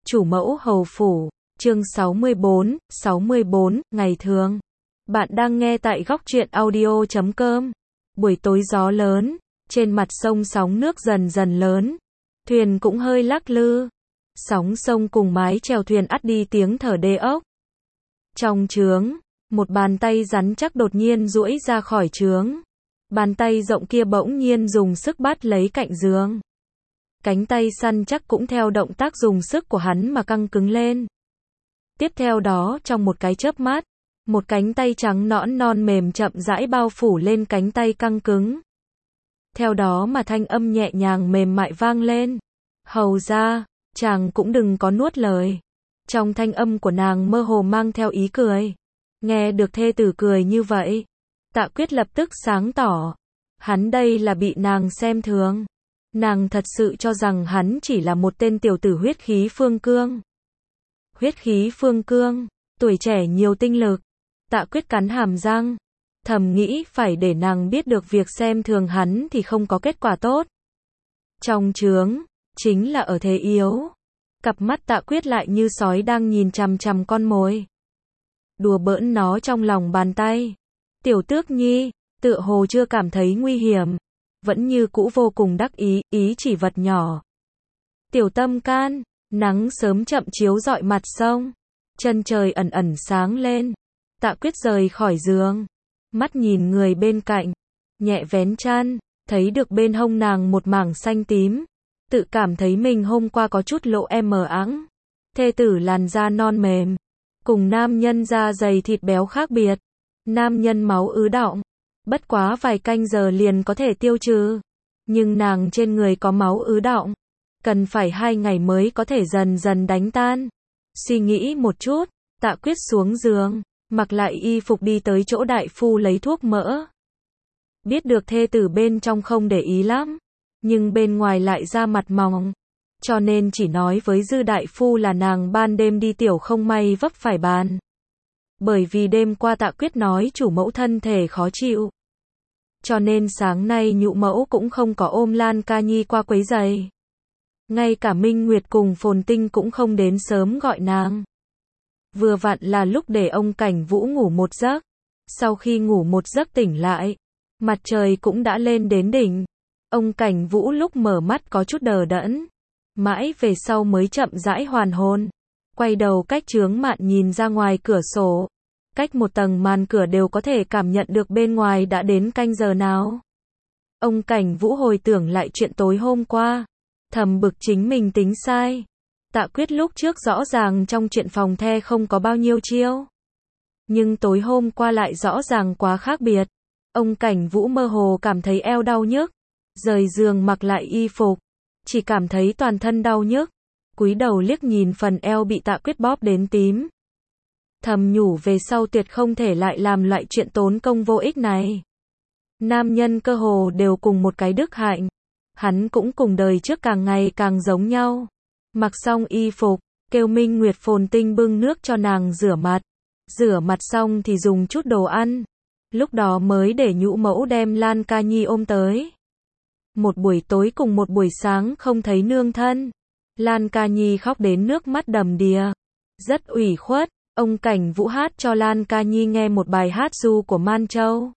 Chủ mẫu hầu phủ, chương 64, ngày thường. Bạn đang nghe tại góc truyện audio.com. Buổi tối gió lớn, trên mặt sông sóng nước dần dần lớn, thuyền cũng hơi lắc lư. Sóng sông cùng mái chèo thuyền ắt đi tiếng thở đê ốc. Trong trướng, một bàn tay rắn chắc đột nhiên duỗi ra khỏi trướng. Bàn tay rộng kia bỗng nhiên dùng sức bắt lấy cạnh giường. Cánh tay săn chắc cũng theo động tác dùng sức của hắn mà căng cứng lên. Tiếp theo đó trong một cái chớp mắt, một cánh tay trắng nõn non mềm chậm rãi bao phủ lên cánh tay căng cứng. Theo đó mà thanh âm nhẹ nhàng mềm mại vang lên. Hầu ra, chàng cũng đừng có nuốt lời. Trong thanh âm của nàng mơ hồ mang theo ý cười. Nghe được thê tử cười như vậy, Tạ Quyết lập tức sáng tỏ. Hắn đây là bị nàng xem thường. Nàng thật sự cho rằng hắn chỉ là một tên tiểu tử huyết khí phương cương. Huyết khí phương cương, tuổi trẻ nhiều tinh lực. Tạ Quyết cắn hàm răng, thầm nghĩ phải để nàng biết được việc xem thường hắn thì không có kết quả tốt. Trong trướng, chính là ở thế yếu. Cặp mắt Tạ Quyết lại như sói đang nhìn chằm chằm con mồi. Đùa bỡn nó trong lòng bàn tay. Tiểu Tước Nhi, tựa hồ chưa cảm thấy nguy hiểm. Vẫn như cũ vô cùng đắc ý, ý chỉ vật nhỏ. Tiểu Tâm Can, nắng sớm chậm chiếu rọi mặt sông. Chân trời ẩn ẩn sáng lên. Tạ Quyết rời khỏi giường. Mắt nhìn người bên cạnh. Nhẹ vén chăn, thấy được bên hông nàng một mảng xanh tím. Tự cảm thấy mình hôm qua có chút lộ mờ ắng. Thê tử làn da non mềm. Cùng nam nhân da dày thịt béo khác biệt. Nam nhân máu ứ đọng. Bất quá vài canh giờ liền có thể tiêu trừ. Nhưng nàng trên người có máu ứ đọng. Cần phải 2 ngày mới có thể dần dần đánh tan. Suy nghĩ một chút, Tạ Quyết xuống giường, mặc lại y phục đi tới chỗ đại phu lấy thuốc mỡ. Biết được thê tử bên trong không để ý lắm, nhưng bên ngoài lại ra mặt mỏng. Cho nên chỉ nói với Dư đại phu là nàng ban đêm đi tiểu không may vấp phải bàn. Bởi vì đêm qua Tạ Quyết nói chủ mẫu thân thể khó chịu. Cho nên sáng nay nhũ mẫu cũng không có ôm Lan Ca Nhi qua quấy giày. Ngay cả Minh Nguyệt cùng Phồn Tinh cũng không đến sớm gọi nàng. Vừa vặn là lúc để ông Cảnh Vũ ngủ một giấc. Sau khi ngủ một giấc tỉnh lại, mặt trời cũng đã lên đến đỉnh. Ông Cảnh Vũ lúc mở mắt có chút đờ đẫn. Mãi về sau mới chậm rãi hoàn hồn. Quay đầu cách chướng mạn nhìn ra ngoài cửa sổ. Cách một tầng màn cửa đều có thể cảm nhận được bên ngoài đã đến canh giờ nào. Ông Cảnh Vũ hồi tưởng lại chuyện tối hôm qua. Thầm bực chính mình tính sai. Tạ Quyết lúc trước rõ ràng trong chuyện phòng the không có bao nhiêu chiêu. Nhưng tối hôm qua lại rõ ràng quá khác biệt. Ông Cảnh Vũ mơ hồ cảm thấy eo đau nhức. Rời giường mặc lại y phục. Chỉ cảm thấy toàn thân đau nhức. Cúi đầu liếc nhìn phần eo bị Tạ Quyết bóp đến tím. Thầm nhủ về sau tuyệt không thể lại làm loại chuyện tốn công vô ích này. Nam nhân cơ hồ đều cùng một cái đức hạnh. Hắn cũng cùng đời trước càng ngày càng giống nhau. Mặc xong y phục, kêu Minh Nguyệt Phồn Tinh bưng nước cho nàng rửa mặt. Rửa mặt xong thì dùng chút đồ ăn. Lúc đó mới để nhũ mẫu đem Lan Ca Nhi ôm tới. Một buổi tối cùng một buổi sáng không thấy nương thân. Lan Ca Nhi khóc đến nước mắt đầm đìa. Rất ủy khuất, ông Cảnh Vũ hát cho Lan Ca Nhi nghe một bài hát ru của Man Châu.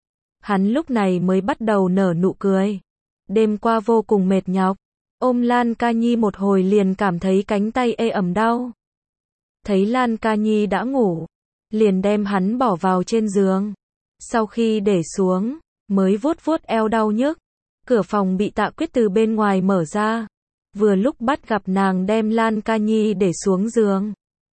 Hắn lúc này mới bắt đầu nở nụ cười. Đêm qua vô cùng mệt nhọc. Ôm Lan Ca Nhi một hồi liền cảm thấy cánh tay ê ẩm đau. Thấy Lan Ca Nhi đã ngủ, liền đem hắn bỏ vào trên giường. Sau khi để xuống, mới vuốt vuốt eo đau nhức. Cửa phòng bị Tạ Quyết từ bên ngoài mở ra. Vừa lúc bắt gặp nàng đem Lan Ca Nhi để xuống giường.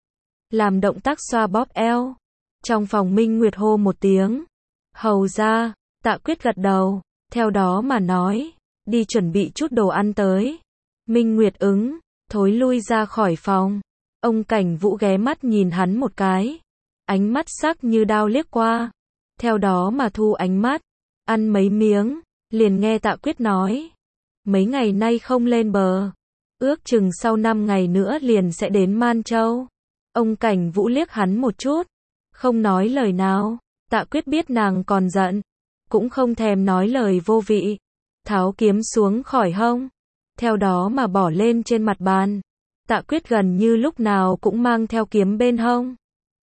Làm động tác xoa bóp eo. Trong phòng Minh Nguyệt hô một tiếng. Hầu ra, Tạ Quyết gật đầu. Theo đó mà nói. Đi chuẩn bị chút đồ ăn tới. Minh Nguyệt ứng, thối lui ra khỏi phòng. Ông Cảnh Vũ ghé mắt nhìn hắn một cái. Ánh mắt sắc như đao liếc qua. Theo đó mà thu ánh mắt. Ăn mấy miếng, liền nghe Tạ Quyết nói. Mấy ngày nay không lên bờ. Ước chừng sau 5 ngày nữa liền sẽ đến Man Châu. Ông Cảnh Vũ liếc hắn một chút. Không nói lời nào. Tạ Quyết biết nàng còn giận. Cũng không thèm nói lời vô vị. Tháo kiếm xuống khỏi hông. Theo đó mà bỏ lên trên mặt bàn. Tạ Quyết gần như lúc nào cũng mang theo kiếm bên hông.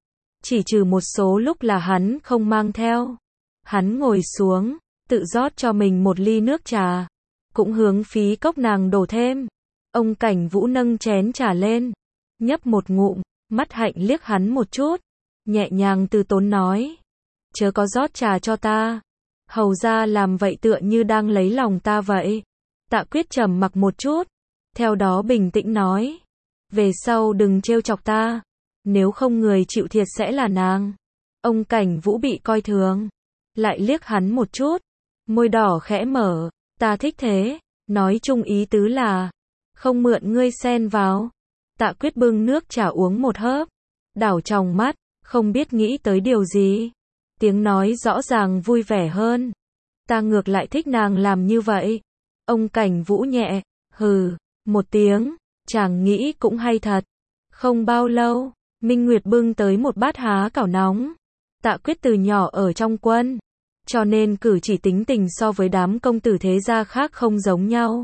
Chỉ trừ một số lúc là hắn không mang theo. Hắn ngồi xuống, tự rót cho mình một ly nước trà. Cũng hướng phí cốc nàng đổ thêm. Ông Cảnh Vũ nâng chén trà lên, nhấp một ngụm, mắt hạnh liếc hắn một chút, nhẹ nhàng từ tốn nói. Chớ có rót trà cho ta. Hầu ra làm vậy tựa như đang lấy lòng ta vậy. Tạ Quyết trầm mặc một chút, theo đó bình tĩnh nói. Về sau đừng trêu chọc ta, nếu không người chịu thiệt sẽ là nàng. Ông Cảnh Vũ bị coi thường, lại liếc hắn một chút, môi đỏ khẽ mở. Ta thích thế, nói chung ý tứ là không mượn ngươi xen vào. Tạ Quyết bưng nước trà uống một hớp, đảo tròng mắt, không biết nghĩ tới điều gì. Tiếng nói rõ ràng vui vẻ hơn. Ta ngược lại thích nàng làm như vậy. Ông Cảnh Vũ nhẹ, hừ, một tiếng, chàng nghĩ cũng hay thật. Không bao lâu, Minh Nguyệt bưng tới một bát há cảo nóng. Tạ Quyết từ nhỏ ở trong quân, cho nên cử chỉ tính tình so với đám công tử thế gia khác không giống nhau.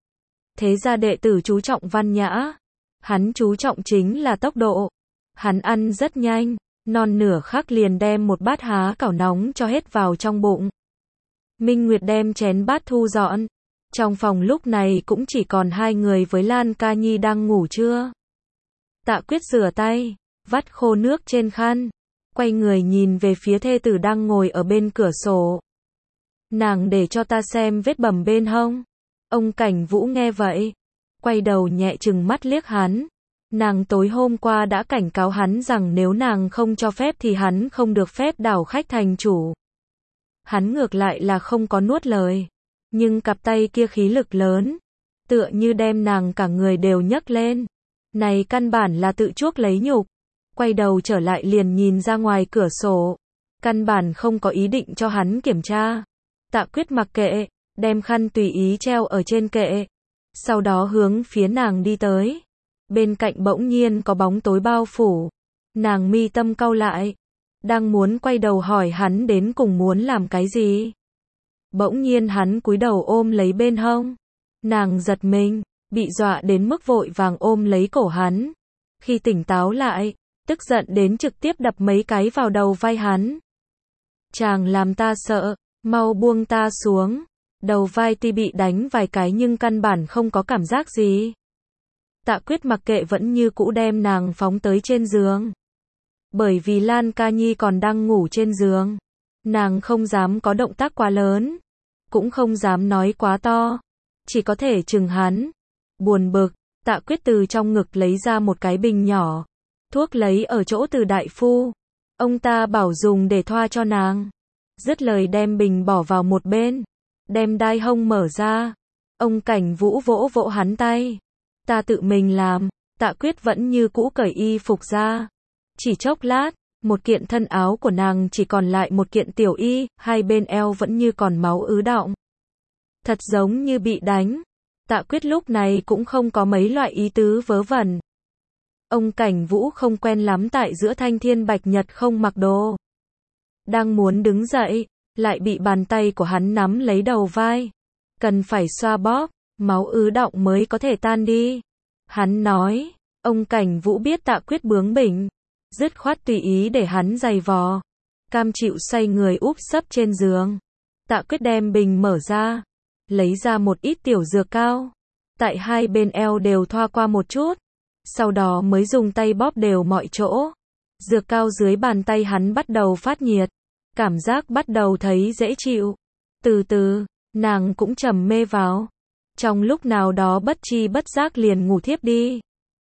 Thế gia đệ tử chú trọng văn nhã, hắn chú trọng chính là tốc độ. Hắn ăn rất nhanh, non nửa khắc liền đem một bát há cảo nóng cho hết vào trong bụng. Minh Nguyệt đem chén bát thu dọn. Trong phòng lúc này cũng chỉ còn hai người với Lan Ca Nhi đang ngủ trưa. Tạ Quyết rửa tay, vắt khô nước trên khăn, quay người nhìn về phía thê tử đang ngồi ở bên cửa sổ. Nàng để cho ta xem vết bầm bên hông. Ông Cảnh Vũ nghe vậy, quay đầu nhẹ chừng mắt liếc hắn. Nàng tối hôm qua đã cảnh cáo hắn rằng nếu nàng không cho phép thì hắn không được phép đảo khách thành chủ. Hắn ngược lại là không có nuốt lời, nhưng cặp tay kia khí lực lớn, tựa như đem nàng cả người đều nhấc lên. Này căn bản là tự chuốc lấy nhục. Quay đầu trở lại liền nhìn ra ngoài cửa sổ, căn bản không có ý định cho hắn kiểm tra. Tạ Quyết mặc kệ, đem khăn tùy ý treo ở trên kệ, sau đó hướng phía nàng đi tới. Bên cạnh bỗng nhiên có bóng tối bao phủ, nàng mi tâm cau lại, đang muốn quay đầu hỏi hắn đến cùng muốn làm cái gì. Bỗng nhiên hắn cúi đầu ôm lấy bên hông, nàng giật mình, bị dọa đến mức vội vàng ôm lấy cổ hắn. Khi tỉnh táo lại, tức giận đến trực tiếp đập mấy cái vào đầu vai hắn. Chàng làm ta sợ, mau buông ta xuống. Đầu vai tuy bị đánh vài cái nhưng căn bản không có cảm giác gì. Tạ Quyết mặc kệ vẫn như cũ đem nàng phóng tới trên giường. Bởi vì Lan Ca Nhi còn đang ngủ trên giường, nàng không dám có động tác quá lớn, cũng không dám nói quá to, chỉ có thể chừng hắn. Buồn bực, Tạ Quyết từ trong ngực lấy ra một cái bình nhỏ, thuốc lấy ở chỗ Từ đại phu, ông ta bảo dùng để thoa cho nàng. Dứt lời đem bình bỏ vào một bên, đem đai hông mở ra. Ông Cảnh Vũ vỗ vỗ hắn tay. Ta tự mình làm. Tạ Quyết vẫn như cũ cởi y phục ra. Chỉ chốc lát, một kiện thân áo của nàng chỉ còn lại một kiện tiểu y, hai bên eo vẫn như còn máu ứ đọng. Thật giống như bị đánh. Tạ Quyết lúc này cũng không có mấy loại ý tứ vớ vẩn. Ông Cảnh Vũ không quen lắm tại giữa thanh thiên bạch nhật không mặc đồ. Đang muốn đứng dậy, lại bị bàn tay của hắn nắm lấy đầu vai. Cần phải xoa bóp, máu ứ đọng mới có thể tan đi. Hắn nói, ông Cảnh Vũ biết Tạ Quyết bướng bỉnh, dứt khoát tùy ý để hắn giày vò. Cam chịu xoay người úp sấp trên giường. Tạ Quyết đem bình mở ra, lấy ra một ít tiểu dược cao. Tại hai bên eo đều thoa qua một chút. Sau đó mới dùng tay bóp đều mọi chỗ. Dược cao dưới bàn tay hắn bắt đầu phát nhiệt. Cảm giác bắt đầu thấy dễ chịu. Từ từ, nàng cũng trầm mê vào. Trong lúc nào đó bất chi bất giác liền ngủ thiếp đi.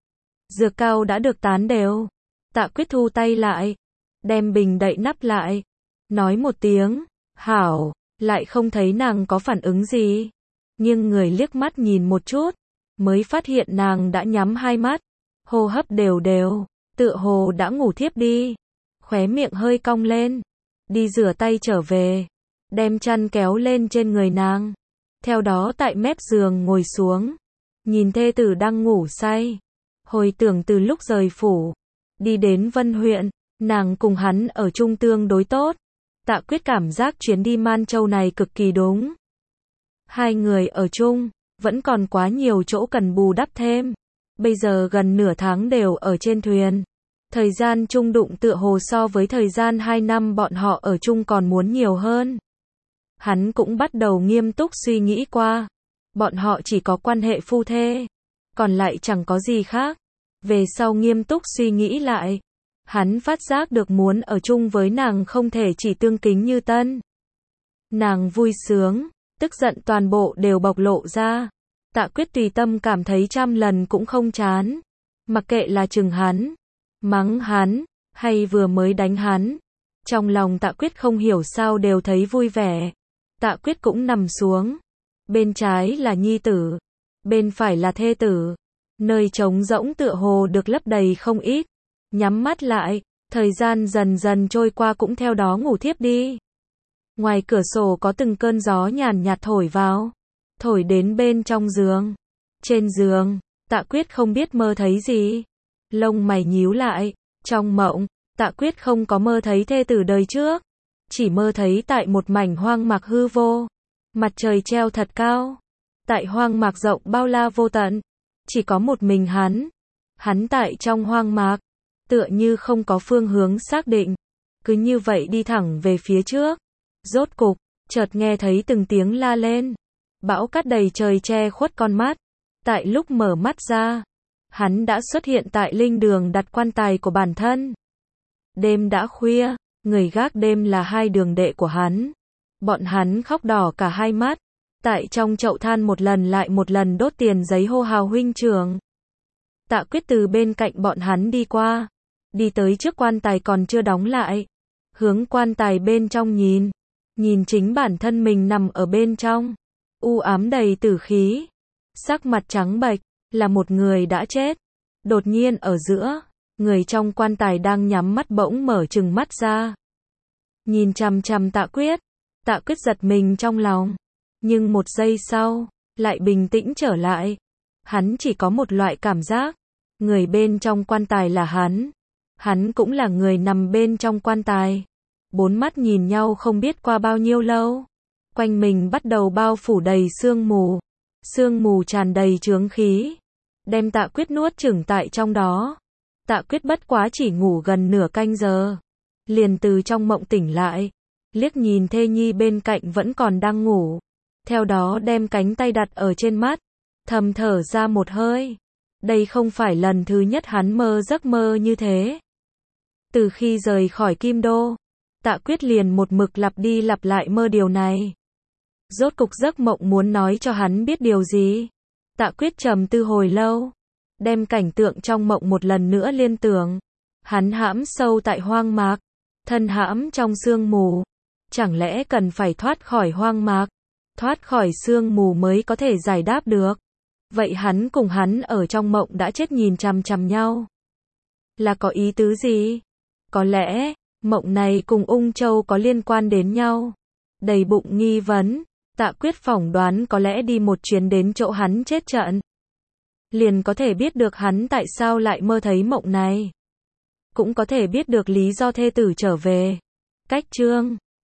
Dược cao đã được tán đều. Tạ Quyết thu tay lại, đem bình đậy nắp lại, nói một tiếng, hảo, lại không thấy nàng có phản ứng gì. Nhưng người liếc mắt nhìn một chút, mới phát hiện nàng đã nhắm hai mắt, hô hấp đều đều, tựa hồ đã ngủ thiếp đi. Khóe miệng hơi cong lên, đi rửa tay trở về, đem chăn kéo lên trên người nàng. Theo đó tại mép giường ngồi xuống, nhìn thê tử đang ngủ say. Hồi tưởng từ lúc rời phủ, đi đến Vân huyện, nàng cùng hắn ở chung tương đối tốt. Tạ Quyết cảm giác chuyến đi Man Châu này cực kỳ đúng. Hai người ở chung, vẫn còn quá nhiều chỗ cần bù đắp thêm. bây giờ gần nửa tháng đều ở trên thuyền. Thời gian chung đụng tựa hồ so với thời gian 2 năm bọn họ ở chung còn muốn nhiều hơn. Hắn cũng bắt đầu nghiêm túc suy nghĩ qua. Bọn họ chỉ có quan hệ phu thê. Còn lại chẳng có gì khác. Về sau nghiêm túc suy nghĩ lại. Hắn phát giác được muốn ở chung với nàng không thể chỉ tương kính như tân. Nàng vui sướng, tức giận toàn bộ đều bộc lộ ra. Tạ Quyết tùy tâm cảm thấy trăm lần cũng không chán. Mặc kệ là chừng hắn, mắng hắn, hay vừa mới đánh hắn. Trong lòng Tạ Quyết không hiểu sao đều thấy vui vẻ. Tạ Quyết cũng nằm xuống. Bên trái là nhi tử, bên phải là thê tử. Nơi trống rỗng tựa hồ được lấp đầy không ít. Nhắm mắt lại, thời gian dần dần trôi qua cũng theo đó ngủ thiếp đi. Ngoài cửa sổ có từng cơn gió nhàn nhạt thổi vào, thổi đến bên trong giường. Trên giường, Tạ Quyết không biết mơ thấy gì. Lông mày nhíu lại, trong mộng, Tạ Quyết không có mơ thấy thê tử đời trước. Chỉ mơ thấy tại một mảnh hoang mạc hư vô. Mặt trời treo thật cao. Tại hoang mạc rộng bao la vô tận. Chỉ có một mình hắn. Hắn tại trong hoang mạc. Tựa như không có phương hướng xác định. Cứ như vậy đi thẳng về phía trước. Rốt cục, chợt nghe thấy từng tiếng la lên. Bão cát đầy trời che khuất con mắt. Tại lúc mở mắt ra, hắn đã xuất hiện tại linh đường đặt quan tài của bản thân. Đêm đã khuya, người gác đêm là hai đường đệ của hắn. Bọn hắn khóc đỏ cả hai mắt. Tại trong chậu than một lần lại một lần đốt tiền giấy hô hào huynh trưởng. Tạ Quyết từ bên cạnh bọn hắn đi qua. Đi tới trước quan tài còn chưa đóng lại. Hướng quan tài bên trong nhìn. Nhìn chính bản thân mình nằm ở bên trong. U ám đầy tử khí. Sắc mặt trắng bệch, là một người đã chết. Đột nhiên ở giữa, người trong quan tài đang nhắm mắt bỗng mở trừng mắt ra. Nhìn chằm chằm Tạ Quyết. Tạ Quyết giật mình trong lòng. Nhưng một giây sau, lại bình tĩnh trở lại. Hắn chỉ có một loại cảm giác. Người bên trong quan tài là hắn. Hắn cũng là người nằm bên trong quan tài. Bốn mắt nhìn nhau không biết qua bao nhiêu lâu. Quanh mình bắt đầu bao phủ đầy sương mù. Sương mù tràn đầy chướng khí. Đem Tạ Quyết nuốt chửng tại trong đó. Tạ Quyết bất quá chỉ ngủ gần nửa canh giờ. Liền từ trong mộng tỉnh lại. Liếc nhìn thê nhi bên cạnh vẫn còn đang ngủ. Theo đó đem cánh tay đặt ở trên mắt. Thầm thở ra một hơi. Đây không phải lần thứ nhất hắn mơ giấc mơ như thế. Từ khi rời khỏi Kim Đô, Tạ Quyết liền một mực lặp đi lặp lại mơ điều này. Rốt cục giấc mộng muốn nói cho hắn biết điều gì. Tạ Quyết trầm tư hồi lâu. Đem cảnh tượng trong mộng một lần nữa liên tưởng. Hắn hãm sâu tại hoang mạc. Thân hãm trong sương mù. Chẳng lẽ cần phải thoát khỏi hoang mạc? Thoát khỏi sương mù mới có thể giải đáp được. Vậy hắn cùng hắn ở trong mộng đã chết nhìn chằm chằm nhau. Là có ý tứ gì? Có lẽ, mộng này cùng Ung Châu có liên quan đến nhau. Đầy bụng nghi vấn, Tạ Quyết phỏng đoán có lẽ đi một chuyến đến chỗ hắn chết trận. Liền có thể biết được hắn tại sao lại mơ thấy mộng này. Cũng có thể biết được lý do thê tử trở về. Cách chương